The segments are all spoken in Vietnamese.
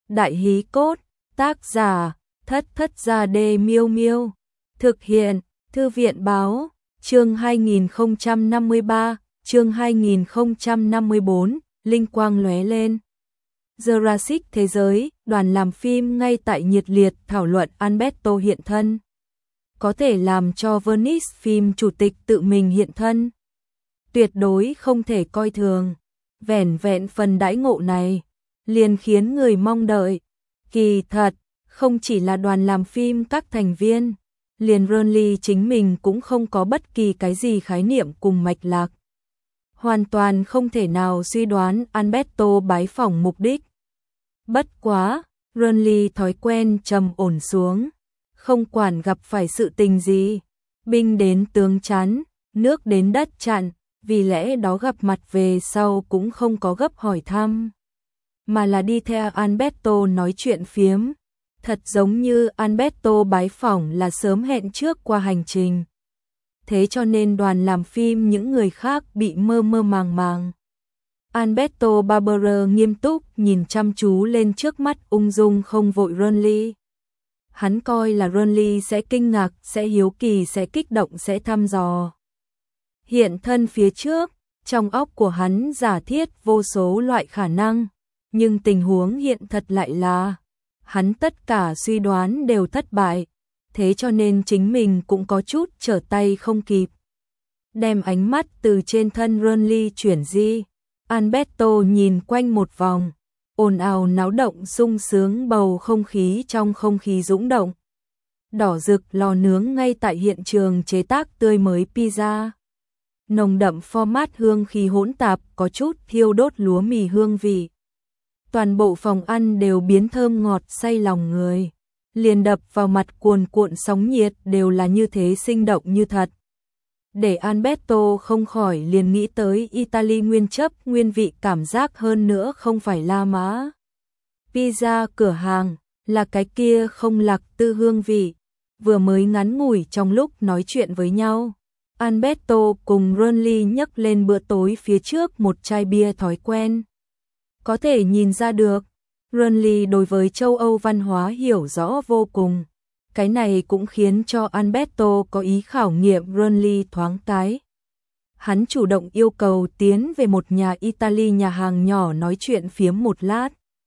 Đại hí cốt, tác giả, Thất Thất Gia Đê Miêu Miêu. Thực hiện, Thư viện báo, chương 2053, chương 2054, linh quang lóe lên. Jurassic Thế giới, đoàn làm phim ngay tại nhiệt liệt thảo luận Alberto hiện thân. Có thể làm cho Venice phim chủ tịch tự mình hiện thân. Tuyệt đối không thể coi thường. Vẻn vẹn phần đãi ngộ này, liền khiến người mong đợi. Kỳ thật, không chỉ là đoàn làm phim các thành viên, liền Ronly chính mình cũng không có bất kỳ cái gì khái niệm cùng mạch lạc. Hoàn toàn không thể nào suy đoán Alberto bái phỏng mục đích. Bất quá, Ronly thói quen trầm ổn xuống, không quản gặp phải sự tình gì, binh đến tướng chắn, nước đến đất chặn, vì lẽ đó gặp mặt về sau cũng không có gấp hỏi thăm, mà là đi theo Alberto nói chuyện phiếm, thật giống như Alberto bái phỏng là sớm hẹn trước qua hành trình. Thế cho nên đoàn làm phim những người khác bị mơ mơ màng màng. Alberto Barbera nghiêm túc nhìn chăm chú lên trước mắt ung dung không vội Ronly. Hắn coi là Ronly sẽ kinh ngạc, sẽ hiếu kỳ, sẽ kích động, sẽ thăm dò. Hiện thân phía trước, trong óc của hắn giả thiết vô số loại khả năng, nhưng tình huống hiện thật lại là hắn tất cả suy đoán đều thất bại, thế cho nên chính mình cũng có chút trở tay không kịp. Đem ánh mắt từ trên thân Ronly chuyển di, Alberto nhìn quanh một vòng, ồn ào náo động sung sướng bầu không khí trong không khí dũng động. Đỏ rực lò nướng ngay tại hiện trường chế tác tươi mới pizza. Nồng đậm format hương khí hỗn tạp có chút thiêu đốt lúa mì hương vị. Toàn bộ phòng ăn đều biến thơm ngọt say lòng người. Liền đập vào mặt cuồn cuộn sóng nhiệt đều là như thế sinh động như thật. Để Alberto không khỏi liền nghĩ tới Italy nguyên chấp nguyên vị cảm giác hơn nữa không phải La Mã. Pizza cửa hàng là cái kia không lạc tư hương vị. Vừa mới ngắn ngủi trong lúc nói chuyện với nhau, Alberto cùng Ronly nhấc lên bữa tối phía trước một chai bia thói quen. Có thể nhìn ra được, Ronly đối với châu Âu văn hóa hiểu rõ vô cùng. Cái này cũng khiến cho Alberto có ý khảo nghiệm Ronly thoáng cái. Hắn chủ động yêu cầu tiến về một nhà Italy nhà hàng nhỏ nói chuyện phiếm một lát.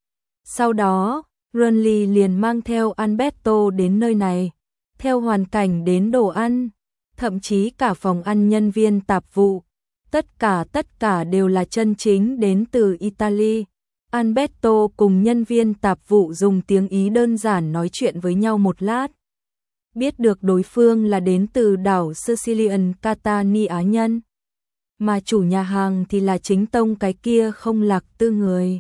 Sau đó, Ronly liền mang theo Alberto đến nơi này, theo hoàn cảnh đến đồ ăn, thậm chí cả phòng ăn nhân viên tạp vụ. Tất cả đều là chân chính đến từ Italy. Alberto cùng nhân viên tạp vụ dùng tiếng Ý đơn giản nói chuyện với nhau một lát. Biết được đối phương là đến từ đảo Sicilian Catania nhân, mà chủ nhà hàng thì là chính tông cái kia không lạc tư người.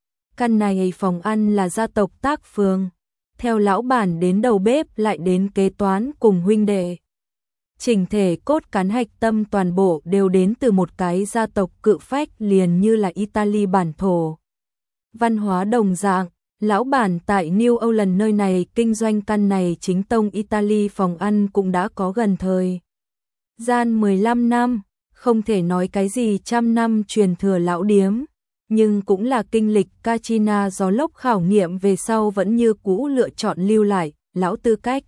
Căn này phòng ăn là gia tộc Tác Phường, theo lão bản đến đầu bếp lại đến kế toán cùng huynh đệ. Chỉnh thể cốt cán hạch tâm toàn bộ đều đến từ một cái gia tộc cự phách liền như là Italy bản thổ. Văn hóa đồng dạng, lão bản tại New Orleans nơi này kinh doanh căn này chính tông Italy phòng ăn cũng đã có gần thời gian 15 năm, không thể nói cái gì trăm năm truyền thừa lão điếm, nhưng cũng là kinh lịch Katrina gió lốc khảo nghiệm về sau vẫn như cũ lựa chọn lưu lại lão tư cách.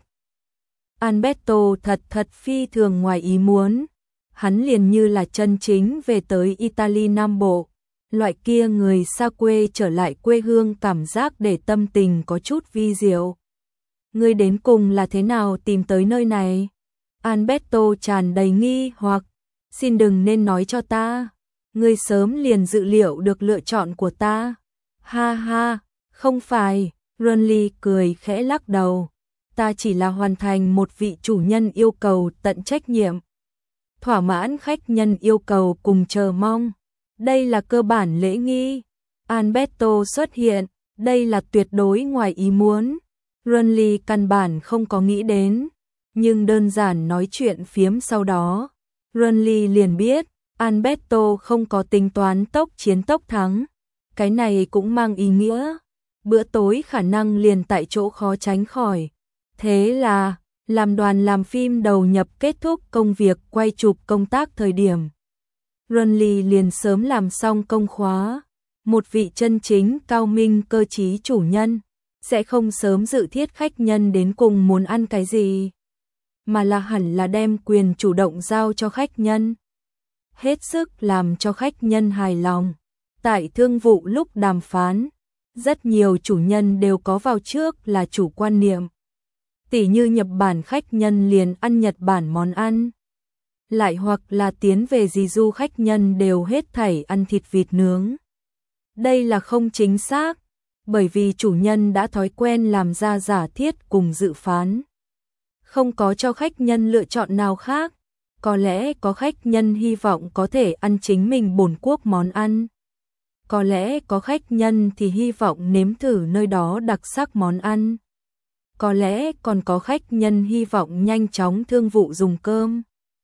Alberto thật phi thường ngoài ý muốn, hắn liền như là chân chính về tới Italy Nam Bộ. Loại kia người xa quê trở lại quê hương cảm giác để tâm tình có chút vi diệu. Ngươi đến cùng là thế nào tìm tới nơi này? Alberto tràn đầy nghi hoặc, xin đừng nên nói cho ta. Ngươi sớm liền dự liệu được lựa chọn của ta. Ha ha, không phải, Ronly cười khẽ lắc đầu. Ta chỉ là hoàn thành một vị chủ nhân yêu cầu tận trách nhiệm. Thỏa mãn khách nhân yêu cầu cùng chờ mong. Đây là cơ bản lễ nghi. Alberto xuất hiện, đây là tuyệt đối ngoài ý muốn. Ronly căn bản không có nghĩ đến, nhưng đơn giản nói chuyện phiếm sau đó, Ronly liền biết, Alberto không có tính toán tốc chiến tốc thắng. Cái này cũng mang ý nghĩa, bữa tối khả năng liền tại chỗ khó tránh khỏi. Thế là, làm đoàn làm phim đầu nhập kết thúc công việc quay chụp công tác thời điểm. Ronly liền sớm làm xong công khóa, Một vị chân chính cao minh cơ trí chủ nhân sẽ không sớm dự thiết khách nhân đến cùng muốn ăn cái gì, mà là hẳn là đem quyền chủ động giao cho khách nhân, hết sức làm cho khách nhân hài lòng. Tại thương vụ lúc đàm phán, rất nhiều chủ nhân đều có vào trước là chủ quan niệm. Tỉ như Nhật Bản khách nhân liền ăn Nhật Bản món ăn, lại hoặc là tiến về Jeju khách nhân đều hết thảy ăn thịt vịt nướng. Đây là không chính xác, bởi vì chủ nhân đã thói quen làm ra giả thiết cùng dự phán. Không có cho khách nhân lựa chọn nào khác, có lẽ có khách nhân hy vọng có thể ăn chính mình bổn quốc món ăn. Có lẽ có khách nhân thì hy vọng nếm thử nơi đó đặc sắc món ăn. Có lẽ còn có khách nhân hy vọng nhanh chóng thương vụ dùng cơm.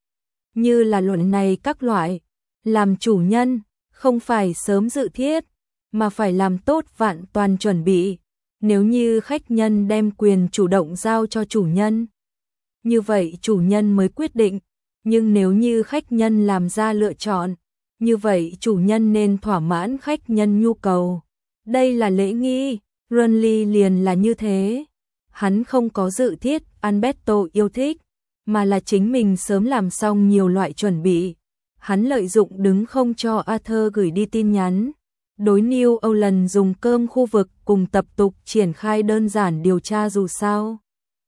Như là luận này các loại, làm chủ nhân, không phải sớm dự thiết, mà phải làm tốt vạn toàn chuẩn bị. Nếu như khách nhân đem quyền chủ động giao cho chủ nhân, như vậy chủ nhân mới quyết định. Nhưng nếu như khách nhân làm ra lựa chọn, như vậy chủ nhân nên thỏa mãn khách nhân nhu cầu. Đây là lễ nghi, Renly liền là như thế. Hắn không có dự thiết Alberto yêu thích, mà là chính mình sớm làm xong nhiều loại chuẩn bị. Hắn lợi dụng đứng không cho Arthur gửi đi tin nhắn. Đối New Orleans dùng cơm khu vực cùng tập tục triển khai đơn giản điều tra dù sao.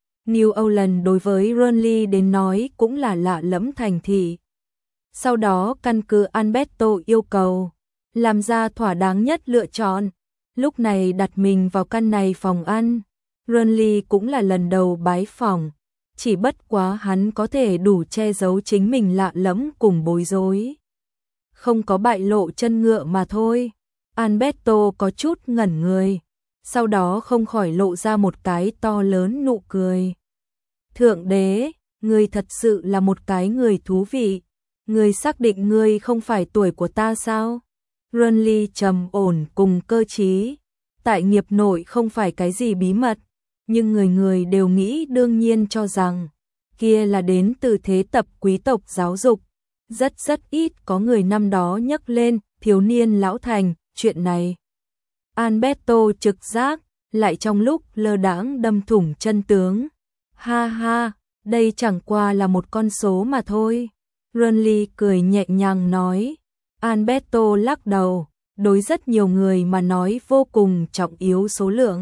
New Orleans đối với Renly đến nói cũng là lạ lẫm thành thị. Sau đó căn cứ Alberto yêu cầu, làm ra thỏa đáng nhất lựa chọn. Lúc này đặt mình vào căn này phòng ăn. Renly cũng là lần đầu bái phỏng, chỉ bất quá hắn có thể đủ che giấu chính mình lạ lẫm cùng bối rối. Không có bại lộ chân ngựa mà thôi. Alberto có chút ngẩn người, sau đó không khỏi lộ ra một cái to lớn nụ cười. Thượng đế, ngươi thật sự là một cái người thú vị. Ngươi xác định ngươi không phải tuổi của ta sao? Renly trầm ổn cùng cơ trí. Tại nghiệp nội không phải cái gì bí mật, nhưng người người đều nghĩ đương nhiên cho rằng kia là đến từ thế tập quý tộc giáo dục. Rất ít có người năm đó nhắc lên thiếu niên lão thành chuyện này. Alberto trực giác, lại trong lúc lơ đãng đâm thủng chân tướng. Ha ha, đây chẳng qua là một con số mà thôi. Renly cười nhẹ nhàng nói. Alberto lắc đầu, đối rất nhiều người mà nói vô cùng trọng yếu số lượng.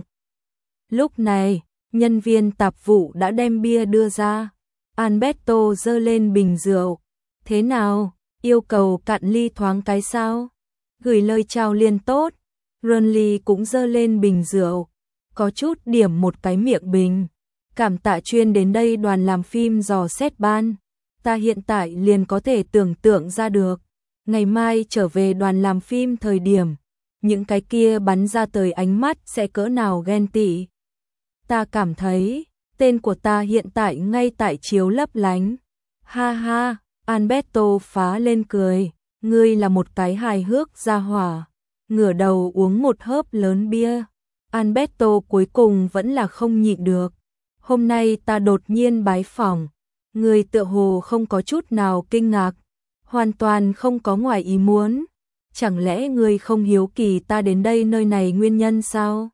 Lúc này, nhân viên tạp vụ đã đem bia đưa ra. Alberto giơ lên bình rượu. Thế nào, yêu cầu cạn ly thoáng cái sao? Gửi lời chào liền tốt. Renly cũng giơ lên bình rượu, có chút điểm một cái miệng bình. Cảm tạ chuyên đến đây đoàn làm phim dò xét ban. Ta hiện tại liền có thể tưởng tượng ra được. Ngày mai trở về đoàn làm phim thời điểm, những cái kia bắn ra tới ánh mắt sẽ cỡ nào ghen tị. Ta cảm thấy, tên của ta hiện tại ngay tại chiếu lấp lánh. Ha ha, Alberto phá lên cười. Ngươi là một cái hài hước gia hỏa. Ngửa đầu uống một hớp lớn bia. Alberto cuối cùng vẫn là không nhịn được. Hôm nay ta đột nhiên bái phỏng. Ngươi tựa hồ không có chút nào kinh ngạc. Hoàn toàn không có ngoài ý muốn. Chẳng lẽ ngươi không hiếu kỳ ta đến đây nơi này nguyên nhân sao?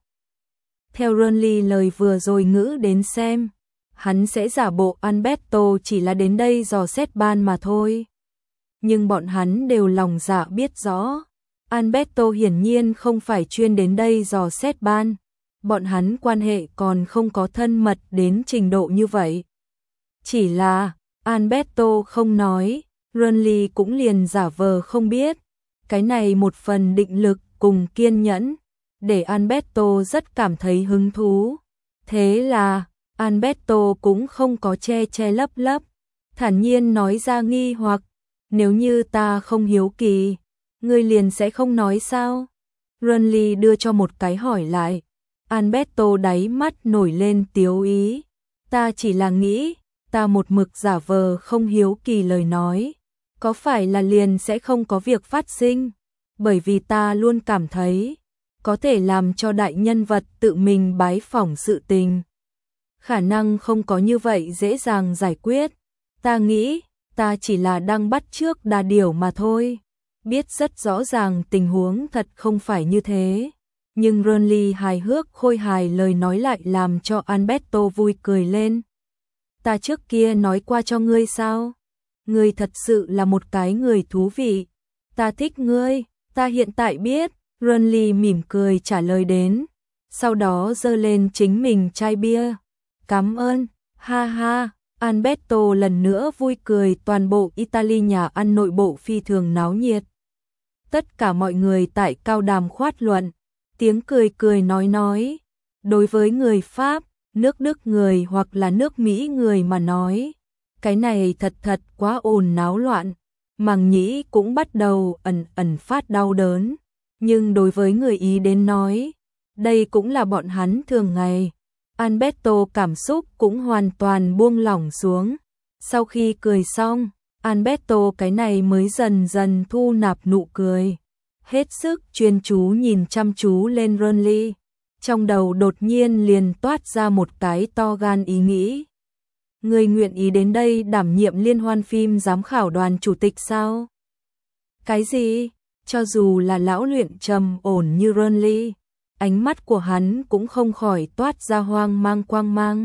Theo Renly lời vừa rồi ngữ đến xem, hắn sẽ giả bộ Alberto chỉ là đến đây dò xét ban mà thôi. Nhưng bọn hắn đều lòng dạ biết rõ, Alberto hiển nhiên không phải chuyên đến đây dò xét ban. Bọn hắn quan hệ còn không có thân mật đến trình độ như vậy. Chỉ là, Alberto không nói, Renly cũng liền giả vờ không biết. Cái này một phần định lực cùng kiên nhẫn, để Alberto rất cảm thấy hứng thú. Thế là, Alberto cũng không có che lấp, thản nhiên nói ra nghi hoặc, nếu như ta không hiếu kỳ, ngươi liền sẽ không nói sao? Renly đưa cho một cái hỏi lại. Alberto đáy mắt nổi lên tiếu ý. Ta chỉ là nghĩ, ta một mực giả vờ không hiếu kỳ lời nói, có phải là liền sẽ không có việc phát sinh? Bởi vì ta luôn cảm thấy, có thể làm cho đại nhân vật tự mình bái phỏng sự tình. Khả năng không có như vậy dễ dàng giải quyết. Ta nghĩ, ta chỉ là đang bắt chước đà điểu mà thôi. biết rất rõ ràng tình huống thật không phải như thế. Nhưng Renly hài hước khôi hài lời nói lại làm cho Alberto vui cười lên. Ta trước kia nói qua cho ngươi sao? Ngươi thật sự là một cái người thú vị. Ta thích ngươi, ta hiện tại biết. Renly mỉm cười trả lời đến. Sau đó giơ lên chính mình chai bia. Cảm ơn, ha ha. Alberto lần nữa vui cười, toàn bộ Italy nhà ăn nội bộ phi thường náo nhiệt. Tất cả mọi người tại cao đàm khoát luận, tiếng cười cười nói. Đối với người Pháp, nước Đức người hoặc là nước Mỹ người mà nói, cái này thật quá ồn náo loạn, màng nhĩ cũng bắt đầu ẩn phát đau đớn. Nhưng đối với người Ý đến nói, đây cũng là bọn hắn thường ngày. Alberto cảm xúc cũng hoàn toàn buông lỏng xuống. Sau khi cười xong, Alberto cái này mới dần dần thu nạp nụ cười. Hết sức chuyên chú nhìn chăm chú lên Renly. Trong đầu đột nhiên liền toát ra một cái to gan ý nghĩ. Người nguyện ý đến đây đảm nhiệm liên hoan phim giám khảo đoàn chủ tịch sao? Cái gì? Cho dù là lão luyện trầm ổn như Renly, ánh mắt của hắn cũng không khỏi toát ra hoang mang quang mang.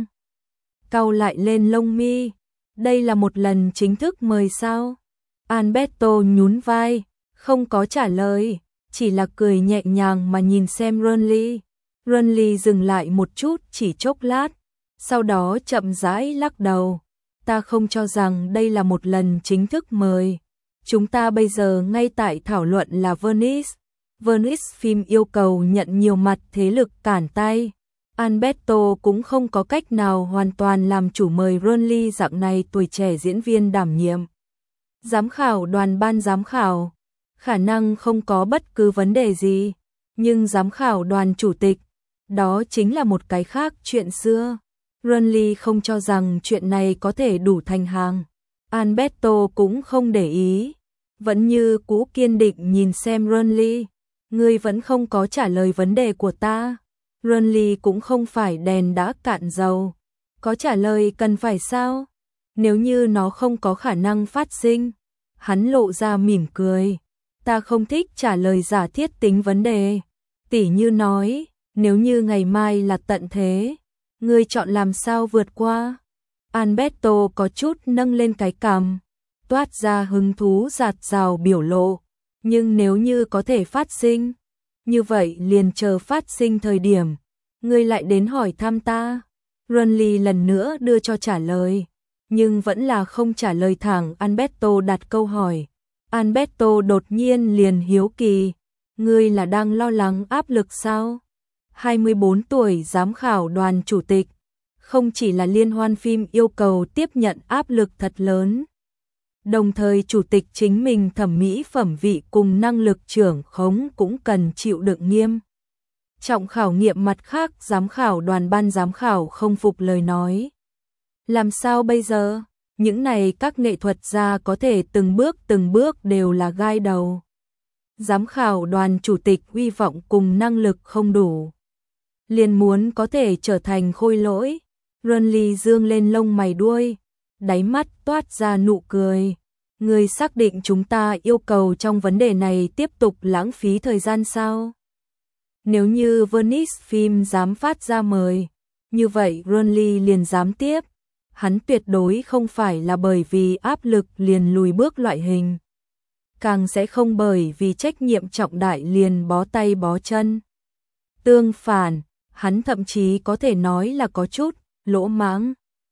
Cau lại lên lông mi, đây là một lần chính thức mời sao? Alberto nhún vai, không có trả lời, chỉ là cười nhẹ nhàng mà nhìn xem Renly. Renly dừng lại một chút chỉ chốc lát, sau đó chậm rãi lắc đầu. Ta không cho rằng đây là một lần chính thức mời. Chúng ta bây giờ ngay tại thảo luận là Venice. Venice phim yêu cầu nhận nhiều mặt thế lực cản tay. Alberto cũng không có cách nào hoàn toàn làm chủ mời Renly dạng này tuổi trẻ diễn viên đảm nhiệm. Giám khảo đoàn ban giám khảo, khả năng không có bất cứ vấn đề gì. Nhưng giám khảo đoàn chủ tịch, đó chính là một cái khác chuyện xưa. Renly không cho rằng chuyện này có thể đủ thành hàng. Alberto cũng không để ý, vẫn như cũ kiên định nhìn xem Renly. Ngươi vẫn không có trả lời vấn đề của ta. Renly cũng không phải đèn đã cạn dầu. Có trả lời cần phải sao? Nếu như nó không có khả năng phát sinh. Hắn lộ ra mỉm cười. Ta không thích trả lời giả thiết tính vấn đề. Tỉ như nói, nếu như ngày mai là tận thế, ngươi chọn làm sao vượt qua? Alberto có chút nâng lên cái cằm, toát ra hứng thú dạt dào biểu lộ. Nhưng nếu như có thể phát sinh, như vậy liền chờ phát sinh thời điểm, ngươi lại đến hỏi thăm ta. Renly lần nữa đưa cho trả lời, nhưng vẫn là không trả lời thẳng. Alberto đặt câu hỏi. Alberto đột nhiên liền hiếu kỳ, ngươi là đang lo lắng áp lực sao? 24 tuổi giám khảo đoàn chủ tịch, không chỉ là liên hoan phim yêu cầu tiếp nhận áp lực thật lớn. Đồng thời chủ tịch chính mình thẩm mỹ phẩm vị cùng năng lực trưởng khống cũng cần chịu đựng nghiêm trọng khảo nghiệm. Mặt khác giám khảo đoàn ban giám khảo không phục lời nói. Làm sao bây giờ? Những này các nghệ thuật gia có thể từng bước đều là gai đầu. Giám khảo đoàn chủ tịch hy vọng cùng năng lực không đủ, liền muốn có thể trở thành khôi lỗi. Renly dương lên lông mày đuôi, đáy mắt toát ra nụ cười. Ngươi xác định chúng ta yêu cầu trong vấn đề này tiếp tục lãng phí thời gian sao? Nếu như Venice phim dám phát ra mời, như vậy Renly liền dám tiếp. Hắn tuyệt đối không phải là bởi vì áp lực liền lùi bước loại hình. Càng sẽ không bởi vì trách nhiệm trọng đại liền bó tay bó chân. Tương phản, hắn thậm chí có thể nói là có chút lỗ mãng.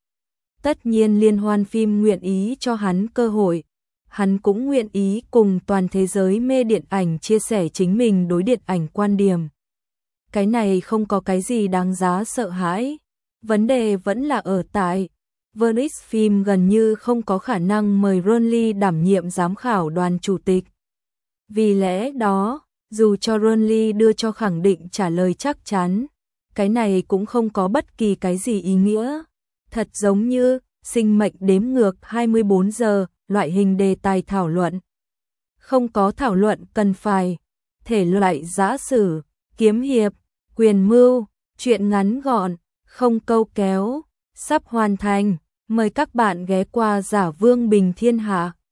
Tất nhiên liên hoan phim nguyện ý cho hắn cơ hội, hắn cũng nguyện ý cùng toàn thế giới mê điện ảnh chia sẻ chính mình đối điện ảnh quan điểm. Cái này không có cái gì đáng giá sợ hãi. Vấn đề vẫn là ở tại Venice phim gần như không có khả năng mời Renly đảm nhiệm giám khảo đoàn chủ tịch. Vì lẽ đó, dù cho Renly đưa cho khẳng định trả lời chắc chắn, cái này cũng không có bất kỳ cái gì ý nghĩa. Thật giống như sinh mệnh đếm ngược 24 giờ, loại hình đề tài thảo luận. Không có thảo luận cần phải, thể loại giã sử, kiếm hiệp, quyền mưu, chuyện ngắn gọn, không câu kéo, sắp hoàn thành. Mời các bạn ghé qua Giả Vương Bình Thiên Hạ.